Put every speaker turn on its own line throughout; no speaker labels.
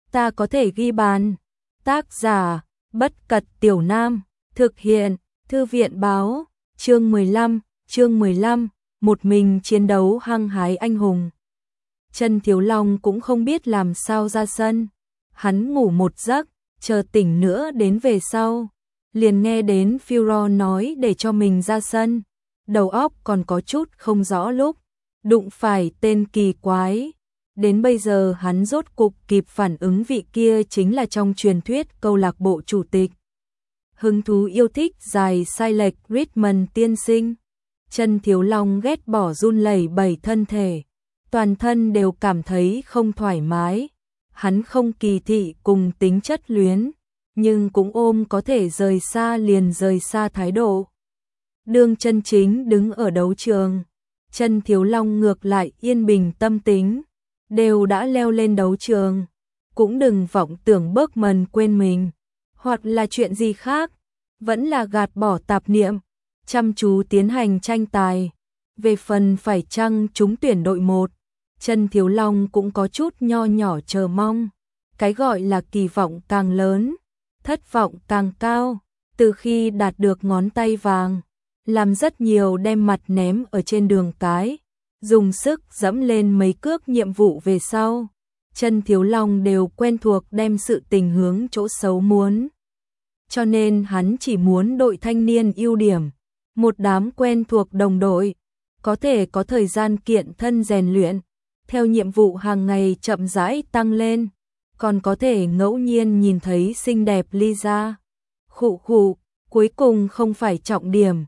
ta có thể ghi bàn. Tác giả, Bất Cật Tiểu Nam, thực hiện, Thư viện báo, chương 15, một mình chiến đấu hăng hái anh hùng. Trần Thiếu Long cũng không biết làm sao ra sân, hắn ngủ một giấc, chờ tỉnh nữa đến về sau, liền nghe đến Führer nói để cho mình ra sân, đầu óc còn có chút không rõ lúc, đụng phải tên kỳ quái. Đến bây giờ hắn rốt cục kịp phản ứng vị kia chính là trong truyền thuyết câu lạc bộ chủ tịch. Hứng thú yêu thích dài sai lệch Richmond tiên sinh. Trần Thiếu Long ghét bỏ run lẩy bẩy thân thể, toàn thân đều cảm thấy không thoải mái. Hắn không kỳ thị cùng tính chất luyến, nhưng cũng ôm có thể rời xa liền rời xa thái độ. Đường Chân Chính đứng ở đấu trường, Trần Thiếu Long ngược lại yên bình tâm tính, đều đã leo lên đấu trường, cũng đừng vọng tưởng Bergman quên mình, hoặc là chuyện gì khác, vẫn là gạt bỏ tạp niệm, chăm chú tiến hành tranh tài. Về phần phải chăng trúng tuyển đội 1, Trần Thiếu Long cũng có chút nho nhỏ chờ mong. Cái gọi là kỳ vọng càng lớn, thất vọng càng cao. Từ khi đạt được ngón tay vàng, làm rất nhiều đem mặt ném ở trên đường cái, dùng sức dẫm lên mấy cước nhiệm vụ về sau, Trần Thiếu Long đều quen thuộc đem sự tình hướng chỗ xấu muốn. Cho nên hắn chỉ muốn đội thanh niên ưu điểm, một đám quen thuộc đồng đội, có thể có thời gian kiện thân rèn luyện, theo nhiệm vụ hàng ngày chậm rãi tăng lên, còn có thể ngẫu nhiên nhìn thấy xinh đẹp Lisa. Khụ, cuối cùng không phải trọng điểm.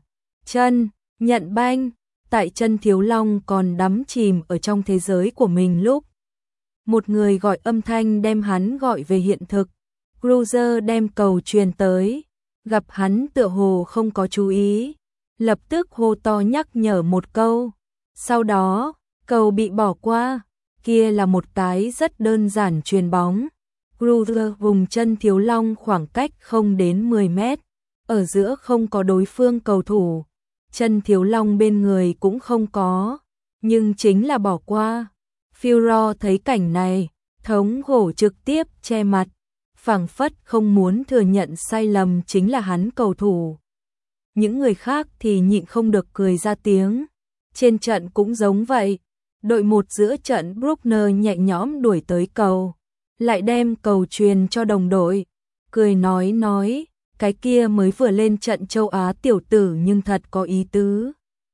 Nhận banh, tại Trần Thiếu Long còn đắm chìm ở trong thế giới của mình lúc. Một người gọi âm thanh đem hắn gọi về hiện thực. Cruiser đem cầu truyền tới, gặp hắn tựa hồ không có chú ý, lập tức hô to nhắc nhở một câu. Sau đó, cầu bị bỏ qua, kia là một cái rất đơn giản chuyền bóng. Cruiser vùng Trần Thiếu Long khoảng cách không đến 10 mét, ở giữa không có đối phương cầu thủ, Trần Thiếu Long bên người cũng không có, nhưng chính là bỏ qua. Führer thấy cảnh này, thống khổ trực tiếp che mặt, phảng phất không muốn thừa nhận sai lầm chính là hắn cầu thủ. Những người khác thì nhịn không được cười ra tiếng. Trên trận cũng giống vậy, đội 1 giữa trận Bruckner nhẹ nhõm đuổi tới cầu, lại đem cầu truyền cho đồng đội, cười nói, cái kia mới vừa lên trận châu Á tiểu tử nhưng thật có ý tứ.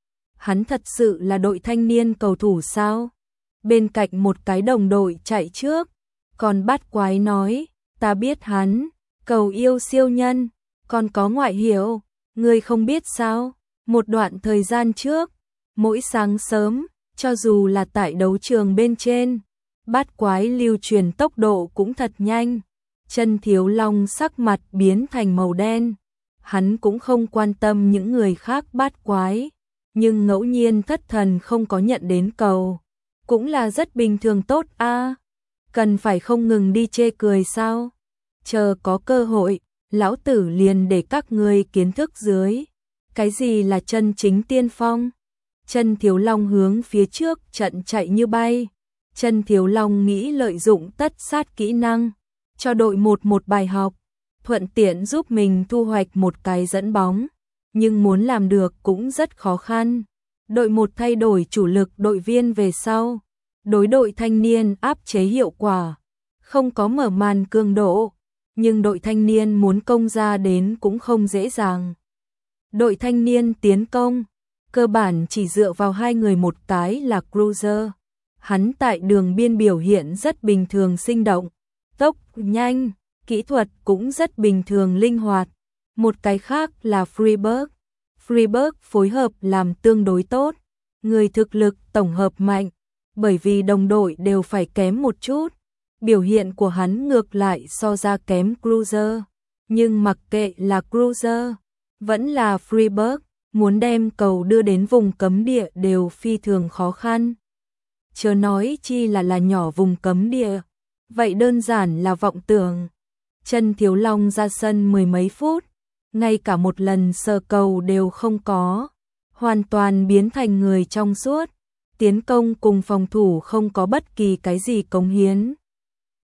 Hắn thật sự là đội thanh niên cầu thủ sao? Bên cạnh một cái đồng đội chạy trước, còn bắt quái nói, ta biết hắn, cầu yêu siêu nhân, còn có ngoại hiệu, ngươi không biết sao? Một đoạn thời gian trước, mỗi sáng sớm, cho dù là tại đấu trường bên trên, bát quái lưu truyền tốc độ cũng thật nhanh. Trần Thiếu Long sắc mặt biến thành màu đen, hắn cũng không quan tâm những người khác bát quái, nhưng ngẫu nhiên thất thần không có nhận đến cầu, cũng là rất bình thường tốt a. Cần phải không ngừng đi chê cười sao? Chờ có cơ hội, lão tử liền để các ngươi kiến thức dưới. Cái gì là chân chính tiên phong? Trần Thiếu Long hướng phía trước trận chạy như bay. Trần Thiếu Long nghĩ lợi dụng tất sát kỹ năng, cho đội 1 một bài học, thuận tiện giúp mình thu hoạch một cái dẫn bóng. Nhưng muốn làm được cũng rất khó khăn. Đội 1 thay đổi chủ lực đội viên về sau, đối đội thanh niên áp chế hiệu quả, không có mở màn cường độ, nhưng đội thanh niên muốn công ra đến cũng không dễ dàng. Đội thanh niên tiến công, cơ bản chỉ dựa vào hai người, một cái là Cruiser. Hắn tại đường biên biểu hiện rất bình thường sinh động, tốc nhanh, kỹ thuật cũng rất bình thường linh hoạt. Một cái khác là Freeberg. Freeberg phối hợp làm tương đối tốt, người thực lực tổng hợp mạnh, bởi vì đồng đội đều phải kém một chút. Biểu hiện của hắn ngược lại so ra kém Cruiser, nhưng mặc kệ là Cruiser, vẫn là Freeberg, muốn đem cầu đưa đến vùng cấm địa đều phi thường khó khăn. Chớ nói chi là nhỏ vùng cấm địa, vậy đơn giản là vọng tưởng. Trần Thiếu Long ra sân mười mấy phút, ngay cả một lần sờ cầu đều không có, hoàn toàn biến thành người trong suốt, tiến công cùng phòng thủ không có bất kỳ cái gì cống hiến.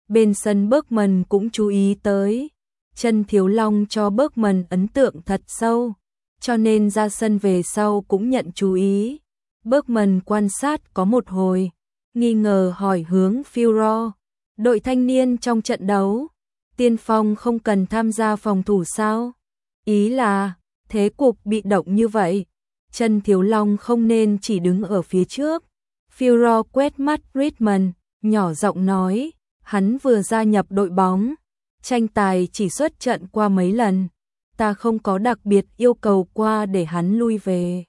Bên sân Bergman cũng chú ý tới. Chân Thiếu Long cho Bergman ấn tượng thật sâu, cho nên ra sân về sau cũng nhận chú ý. Bergman quan sát có một hồi, nghi ngờ hỏi hướng Führer, đội thanh niên trong trận đấu, tiên phong không cần tham gia phòng thủ sao? Ý là, thế cục bị động như vậy, Chân Thiếu Long không nên chỉ đứng ở phía trước. Führer quét mắt Griezmann, nhỏ giọng nói, hắn vừa gia nhập đội bóng, tranh tài chỉ xuất trận qua mấy lần, ta không có đặc biệt yêu cầu qua để hắn lui về.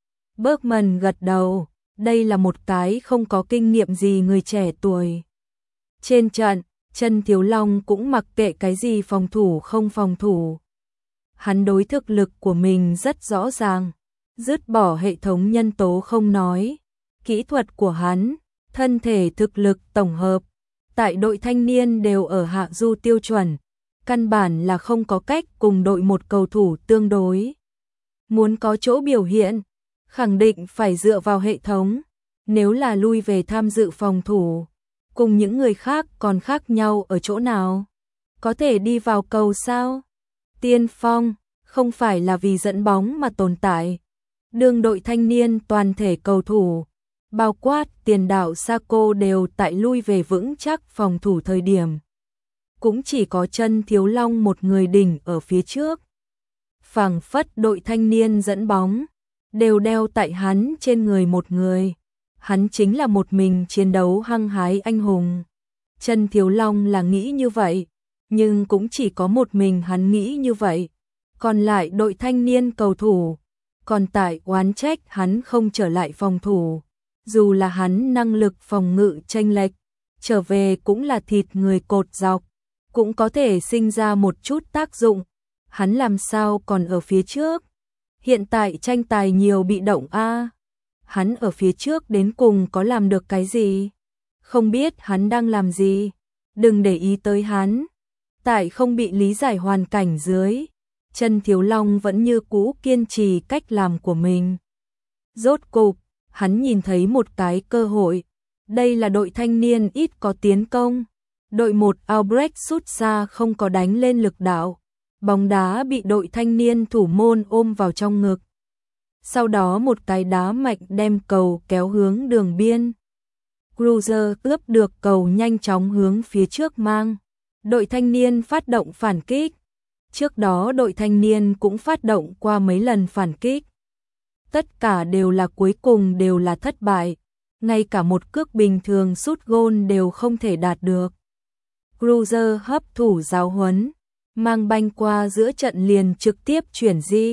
Bergman gật đầu, đây là một cái không có kinh nghiệm gì người trẻ tuổi. Trên trận, Chân Thiếu Long cũng mặc kệ cái gì phòng thủ không phòng thủ. Hắn đối thực lực của mình rất rõ ràng, dứt bỏ hệ thống nhân tố không nói, kỹ thuật của hắn, thân thể thực lực tổng hợp, tại đội thanh niên đều ở hạ du tiêu chuẩn, căn bản là không có cách cùng đội một cầu thủ tương đối. Muốn có chỗ biểu hiện, khẳng định phải dựa vào hệ thống, nếu là lui về tham dự phòng thủ, cùng những người khác còn khác nhau ở chỗ nào? Có thể đi vào cầu sao? Tiên phong, không phải là vì dẫn bóng mà tồn tại. Đường đội thanh niên toàn thể cầu thủ, bao quát tiền đạo Saco đều tại lui về vững chắc phòng thủ thời điểm. Cũng chỉ có Chân Thiếu Long một người đỉnh ở phía trước. Phảng phất đội thanh niên dẫn bóng, đều đeo tại hắn trên người một người. Hắn chính là một mình chiến đấu hăng hái anh hùng. Chân Thiếu Long là nghĩ như vậy, nhưng cũng chỉ có một mình hắn nghĩ như vậy. Còn lại đội thanh niên cầu thủ, còn tại oán trách hắn không trở lại phòng thủ. Dù là hắn năng lực phòng ngự chênh lệch, trở về cũng là thịt người cột dọc, cũng có thể sinh ra một chút tác dụng. Hắn làm sao còn ở phía trước? Hiện tại tranh tài nhiều bị động a. Hắn ở phía trước đến cùng có làm được cái gì? Không biết hắn đang làm gì? Đừng để ý tới hắn. Tại không bị lý giải hoàn cảnh dưới, Chân Thiếu Long vẫn như cũ kiên trì cách làm của mình. Rốt cục, hắn nhìn thấy một cái cơ hội. Đây là đội thanh niên ít có tiến công. Đội 1 Albrecht sút xa không có đánh lên lực đạo. Bóng đá bị đội thanh niên thủ môn ôm vào trong ngực. Sau đó một cái đá mạnh đem cầu kéo hướng đường biên. Cruiser ướp được cầu nhanh chóng hướng phía trước mang. Đội thanh niên phát động phản kích. Trước đó đội thanh niên cũng phát động qua mấy lần phản kích. Tất cả đều là cuối cùng đều là thất bại. Ngay cả một cước bình thường sút gôn đều không thể đạt được. Cruiser hấp thủ giáo huấn, mang banh qua giữa trận liền trực tiếp chuyển di.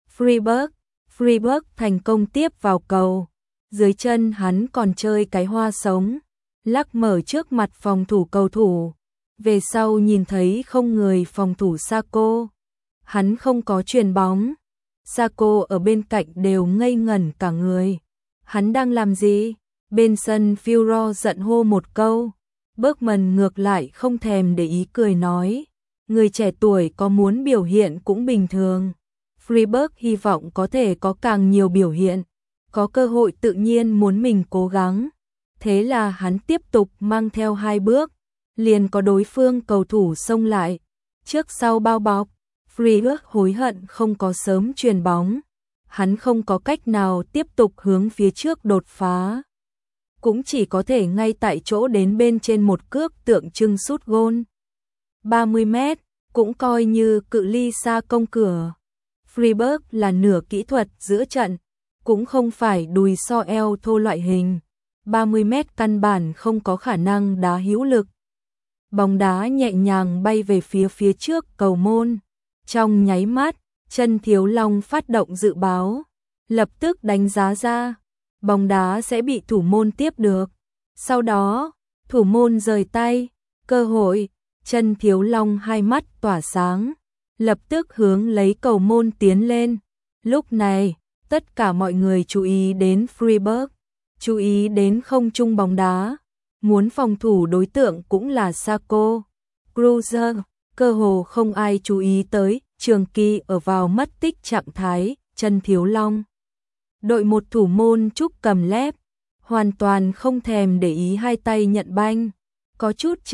Freiburg thành công tiếp vào cầu. Dưới chân hắn còn chơi cái hoa sống, lắc mở trước mặt phòng thủ cầu thủ. Về sau nhìn thấy không người phòng thủ Saco. Hắn không có chuyền bóng. Saco ở bên cạnh đều ngây ngẩn cả người. Hắn đang làm gì? Bên sân Führer giận hô một câu. Bergman ngược lại không thèm để ý cười nói. Người trẻ tuổi có muốn biểu hiện cũng bình thường. Freiburg hy vọng có thể có càng nhiều biểu hiện. Có cơ hội tự nhiên muốn mình cố gắng. Thế là hắn tiếp tục mang theo 2 bước. Liền có đối phương cầu thủ xông lại. Trước sau bao bọc. Freiburg hối hận không có sớm chuyền bóng. Hắn không có cách nào tiếp tục hướng phía trước đột phá. Cũng chỉ có thể ngay tại chỗ đến bên trên một cước tượng trưng sút gôn. 30 mét, cũng coi như cự ly xa công cửa. Freiburg là nửa kỹ thuật giữa trận, cũng không phải đùi so eo thô loại hình. 30 mét căn bản không có khả năng đá hữu lực. Bóng đá nhẹ nhàng bay về phía trước cầu môn. Trong nháy mắt, Chân Thiếu Long phát động dự báo, lập tức đánh giá ra, bóng đá sẽ bị thủ môn tiếp được. Sau đó, thủ môn rời tay, cơ hội, Chân Thiếu Long hai mắt tỏa sáng, lập tức hướng lấy cầu môn tiến lên. Lúc này, tất cả mọi người chú ý đến Freiburg, chú ý đến không trung bóng đá, muốn phòng thủ đối tượng cũng là Saco, Cruiser, cơ hồ không ai chú ý tới, Trường Kỳ ở vào mất tích trạng thái, Chân Thiếu Long. Đội một thủ môn Trúc cầm lép, hoàn toàn không thèm để ý hai tay nhận banh, có chút trượt,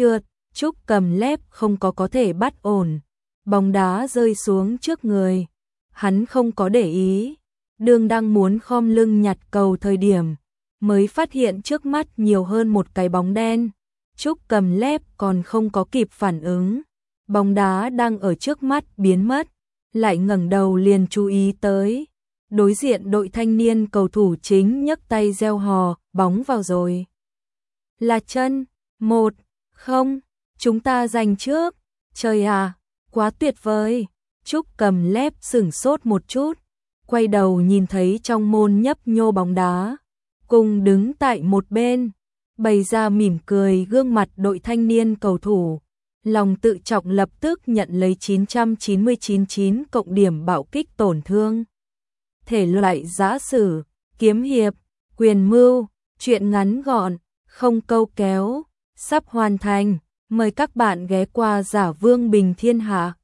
Trúc cầm lép không có thể bắt ổn, bóng đá rơi xuống trước người. Hắn không có để ý, đường đang muốn khom lưng nhặt cầu thời điểm, mới phát hiện trước mắt nhiều hơn một cái bóng đen. Trúc cầm lép còn không có kịp phản ứng, bóng đá đang ở trước mắt biến mất, lại ngẩng đầu liền chú ý tới. Đối diện đội thanh niên cầu thủ chính nhấc tay reo hò, bóng vào rồi. Là chân, 1-0, chúng ta giành trước. Trời à, quá tuyệt vời. Trúc cầm lép sửng sốt một chút, quay đầu nhìn thấy trong môn nhấp nhô bóng đá, cùng đứng tại một bên, bày ra mỉm cười gương mặt đội thanh niên cầu thủ. Lòng tự trọng lập tức nhận lấy 999 cộng điểm bạo kích tổn thương. Thể loại giã sử, kiếm hiệp, quyền mưu, truyện ngắn gọn, không câu kéo, sắp hoàn thành. Mời các bạn ghé qua Giả Vương Bình Thiên Hạ.